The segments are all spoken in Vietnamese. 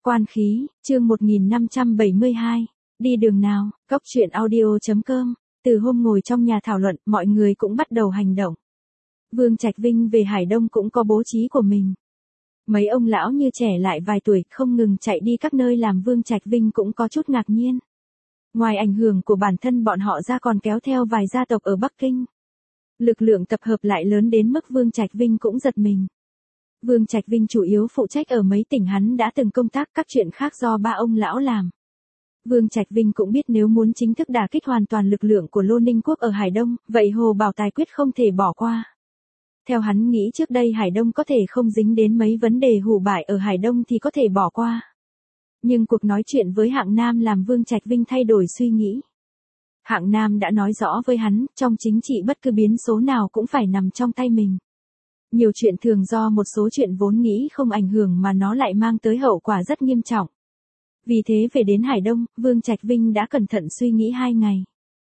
Quan khí, chương 1572. Đi đường nào, Cóc truyện audio.com. Từ hôm ngồi trong nhà thảo luận, mọi người cũng bắt đầu hành động. Vương Trạch Vinh về Hải Đông cũng có bố trí của mình. Mấy ông lão như trẻ lại vài tuổi không ngừng chạy đi các nơi làm Vương Trạch Vinh cũng có chút ngạc nhiên. Ngoài ảnh hưởng của bản thân bọn họ ra còn kéo theo vài gia tộc ở Bắc Kinh. Lực lượng tập hợp lại lớn đến mức Vương Trạch Vinh cũng giật mình. Vương Trạch Vinh chủ yếu phụ trách ở mấy tỉnh hắn đã từng công tác, các chuyện khác do ba ông lão làm. Vương Trạch Vinh cũng biết nếu muốn chính thức đả kích hoàn toàn lực lượng của Lô Ninh Quốc ở Hải Đông, vậy Hồ Bảo Tài quyết không thể bỏ qua. Theo hắn nghĩ trước đây Hải Đông có thể không dính đến mấy vấn đề hủ bại ở Hải Đông thì có thể bỏ qua. Nhưng cuộc nói chuyện với Hạng Nam làm Vương Trạch Vinh thay đổi suy nghĩ. Hạng Nam đã nói rõ với hắn, trong chính trị bất cứ biến số nào cũng phải nằm trong tay mình. Nhiều chuyện thường do một số chuyện vốn nghĩ không ảnh hưởng mà nó lại mang tới hậu quả rất nghiêm trọng. Vì thế về đến Hải Đông, Vương Trạch Vinh đã cẩn thận suy nghĩ 2 ngày.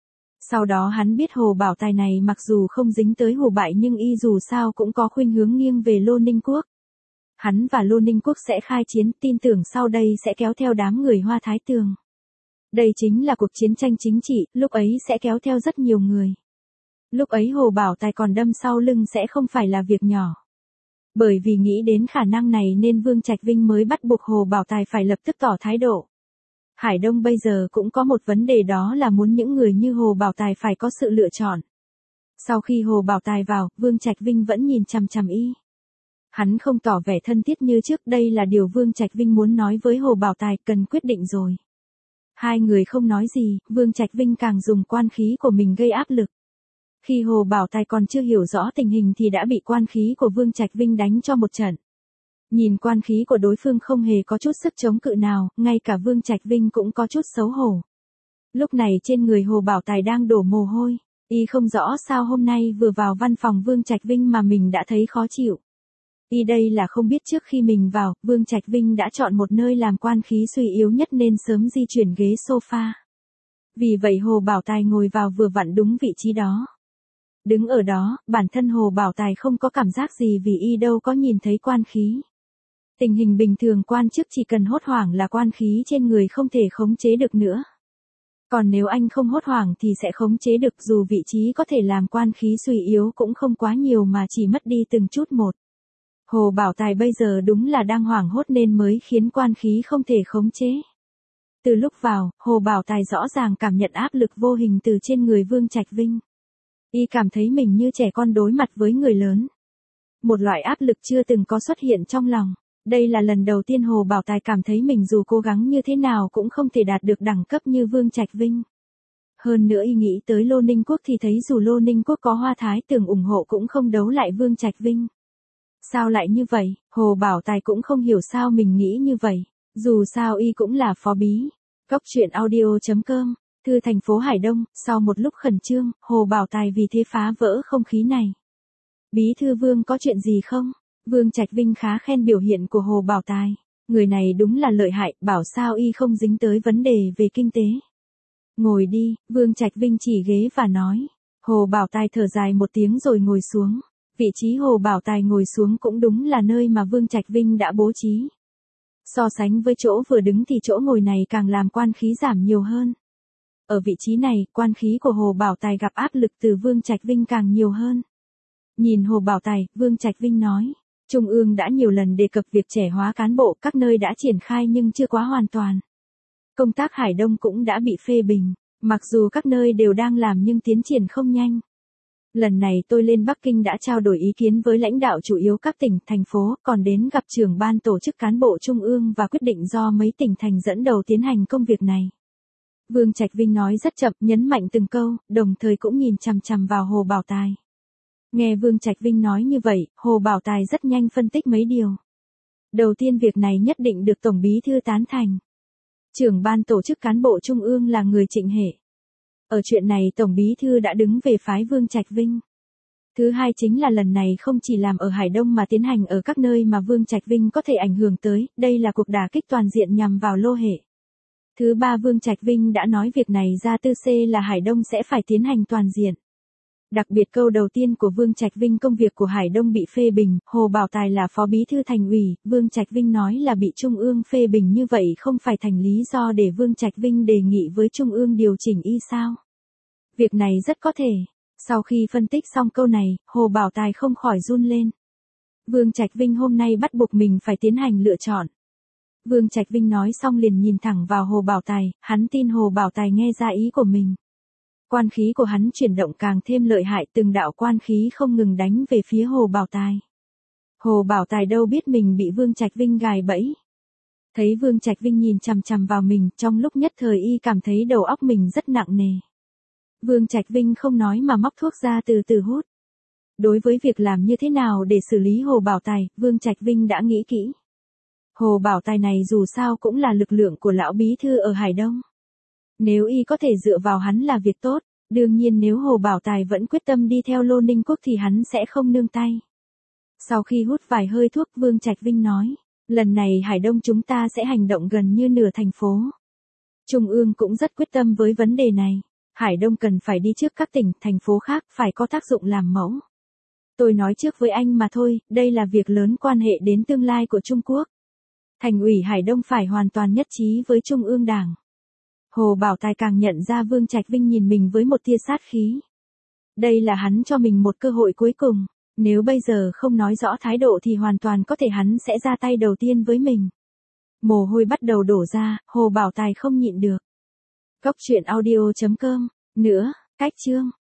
Sau đó hắn biết Hồ Bảo Tài này mặc dù không dính tới hủ bại nhưng y dù sao cũng có khuynh hướng nghiêng về Lô Ninh Quốc. Hắn và Lô Ninh Quốc sẽ khai chiến, tin tưởng sau đây sẽ kéo theo đám người Hoa Thái Tường. Đây chính là cuộc chiến tranh chính trị, lúc ấy sẽ kéo theo rất nhiều người. Lúc ấy Hồ Bảo Tài còn đâm sau lưng sẽ không phải là việc nhỏ. Bởi vì nghĩ đến khả năng này nên Vương Trạch Vinh mới bắt buộc Hồ Bảo Tài phải lập tức tỏ thái độ. Hải Đông bây giờ cũng có một vấn đề, đó là muốn những người như Hồ Bảo Tài phải có sự lựa chọn. Sau khi Hồ Bảo Tài vào, Vương Trạch Vinh vẫn nhìn chằm chằm y. Hắn không tỏ vẻ thân thiết như trước, đây là điều Vương Trạch Vinh muốn nói với Hồ Bảo Tài, cần quyết định rồi. Hai người không nói gì, Vương Trạch Vinh càng dùng quan khí của mình gây áp lực. Khi Hồ Bảo Tài còn chưa hiểu rõ tình hình thì đã bị quan khí của Vương Trạch Vinh đánh cho một trận. Nhìn quan khí của đối phương không hề có chút sức chống cự nào, ngay cả Vương Trạch Vinh cũng có chút xấu hổ. Lúc này trên người Hồ Bảo Tài đang đổ mồ hôi, y không rõ sao hôm nay vừa vào văn phòng Vương Trạch Vinh mà mình đã thấy khó chịu. Y đây là không biết trước khi mình vào, Vương Trạch Vinh đã chọn một nơi làm quan khí suy yếu nhất nên sớm di chuyển ghế sofa. Vì vậy Hồ Bảo Tài ngồi vào vừa vặn đúng vị trí đó. Đứng ở đó, bản thân Hồ Bảo Tài không có cảm giác gì vì y đâu có nhìn thấy quan khí. Tình hình bình thường quan chức chỉ cần hốt hoảng là quan khí trên người không thể khống chế được nữa. Còn nếu anh không hốt hoảng thì sẽ khống chế được, dù vị trí có thể làm quan khí suy yếu cũng không quá nhiều mà chỉ mất đi từng chút một. Hồ Bảo Tài bây giờ đúng là đang hoảng hốt nên mới khiến quan khí không thể khống chế. Từ lúc vào, Hồ Bảo Tài rõ ràng cảm nhận áp lực vô hình từ trên người Vương Trạch Vinh. Y cảm thấy mình như trẻ con đối mặt với người lớn. Một loại áp lực chưa từng có xuất hiện trong lòng. Đây là lần đầu tiên Hồ Bảo Tài cảm thấy mình dù cố gắng như thế nào cũng không thể đạt được đẳng cấp như Vương Trạch Vinh. Hơn nữa y nghĩ tới Lô Ninh Quốc thì thấy dù Lô Ninh Quốc có Hoa Thái Tường ủng hộ cũng không đấu lại Vương Trạch Vinh. Sao lại như vậy? Hồ Bảo Tài cũng không hiểu sao mình nghĩ như vậy. Dù sao y cũng là phó bí. Cóc truyện audio.com. Thư thành phố Hải Đông, sau một lúc khẩn trương, Hồ Bảo Tài vì thế phá vỡ không khí này. Bí thư Vương có chuyện gì không? Vương Trạch Vinh khá khen biểu hiện của Hồ Bảo Tài. Người này đúng là lợi hại, bảo sao y không dính tới vấn đề về kinh tế. Ngồi đi, Vương Trạch Vinh chỉ ghế và nói. Hồ Bảo Tài thở dài một tiếng rồi ngồi xuống. Vị trí Hồ Bảo Tài ngồi xuống cũng đúng là nơi mà Vương Trạch Vinh đã bố trí. So sánh với chỗ vừa đứng thì chỗ ngồi này càng làm quan khí giảm nhiều hơn. Ở vị trí này, quan khí của Hồ Bảo Tài gặp áp lực từ Vương Trạch Vinh càng nhiều hơn. Nhìn Hồ Bảo Tài, Vương Trạch Vinh nói, Trung ương đã nhiều lần đề cập việc trẻ hóa cán bộ, các nơi đã triển khai nhưng chưa quá hoàn toàn. Công tác Hải Đông cũng đã bị phê bình, mặc dù các nơi đều đang làm nhưng tiến triển không nhanh. Lần này tôi lên Bắc Kinh đã trao đổi ý kiến với lãnh đạo chủ yếu các tỉnh, thành phố, còn đến gặp trưởng ban tổ chức cán bộ Trung ương và quyết định do mấy tỉnh thành dẫn đầu tiến hành công việc này. Vương Trạch Vinh nói rất chậm, nhấn mạnh từng câu, đồng thời cũng nhìn chằm chằm vào Hồ Bảo Tài. Nghe Vương Trạch Vinh nói như vậy, Hồ Bảo Tài rất nhanh phân tích mấy điều. Đầu tiên, việc này nhất định được Tổng Bí thư tán thành. Trưởng ban tổ chức cán bộ Trung ương là người Trịnh Hệ. Ở chuyện này Tổng Bí thư đã đứng về phái Vương Trạch Vinh. Thứ hai chính là lần này không chỉ làm ở Hải Đông mà tiến hành ở các nơi mà Vương Trạch Vinh có thể ảnh hưởng tới, đây là cuộc đả kích toàn diện nhằm vào Lô Hệ. Thứ ba, Vương Trạch Vinh đã nói việc này ra tư C là Hải Đông sẽ phải tiến hành toàn diện. Đặc biệt câu đầu tiên của Vương Trạch Vinh công việc của Hải Đông bị phê bình, Hồ Bảo Tài là phó bí thư thành ủy, Vương Trạch Vinh nói là bị Trung ương phê bình như vậy không phải thành lý do để Vương Trạch Vinh đề nghị với Trung ương điều chỉnh y sao? Việc này rất có thể. Sau khi phân tích xong câu này, Hồ Bảo Tài không khỏi run lên. Vương Trạch Vinh hôm nay bắt buộc mình phải tiến hành lựa chọn. Vương Trạch Vinh nói xong liền nhìn thẳng vào Hồ Bảo Tài, hắn tin Hồ Bảo Tài nghe ra ý của mình. Quan khí của hắn chuyển động càng thêm lợi hại, từng đạo quan khí không ngừng đánh về phía Hồ Bảo Tài. Hồ Bảo Tài đâu biết mình bị Vương Trạch Vinh gài bẫy. Thấy Vương Trạch Vinh nhìn chằm chằm vào mình, trong lúc nhất thời y cảm thấy đầu óc mình rất nặng nề. Vương Trạch Vinh không nói mà móc thuốc ra từ từ hút. Đối với việc làm như thế nào để xử lý Hồ Bảo Tài, Vương Trạch Vinh đã nghĩ kỹ. Hồ Bảo Tài này dù sao cũng là lực lượng của lão bí thư ở Hải Đông. Nếu y có thể dựa vào hắn là việc tốt, đương nhiên nếu Hồ Bảo Tài vẫn quyết tâm đi theo Lô Ninh Quốc thì hắn sẽ không nương tay. Sau khi hút vài hơi thuốc, Vương Trạch Vinh nói, lần này Hải Đông chúng ta sẽ hành động gần như nửa thành phố. Trung ương cũng rất quyết tâm với vấn đề này. Hải Đông cần phải đi trước các tỉnh, thành phố khác, phải có tác dụng làm mẫu. Tôi nói trước với anh mà thôi, đây là việc lớn quan hệ đến tương lai của Trung Quốc. Thành ủy Hải Đông phải hoàn toàn nhất trí với Trung ương Đảng. Hồ Bảo Tài càng nhận ra Vương Trạch Vinh nhìn mình với một tia sát khí. Đây là hắn cho mình một cơ hội cuối cùng, nếu bây giờ không nói rõ thái độ thì hoàn toàn có thể hắn sẽ ra tay đầu tiên với mình. Mồ hôi bắt đầu đổ ra, Hồ Bảo Tài không nhịn được. Cốc truyện audio.com, nữa, cách chương.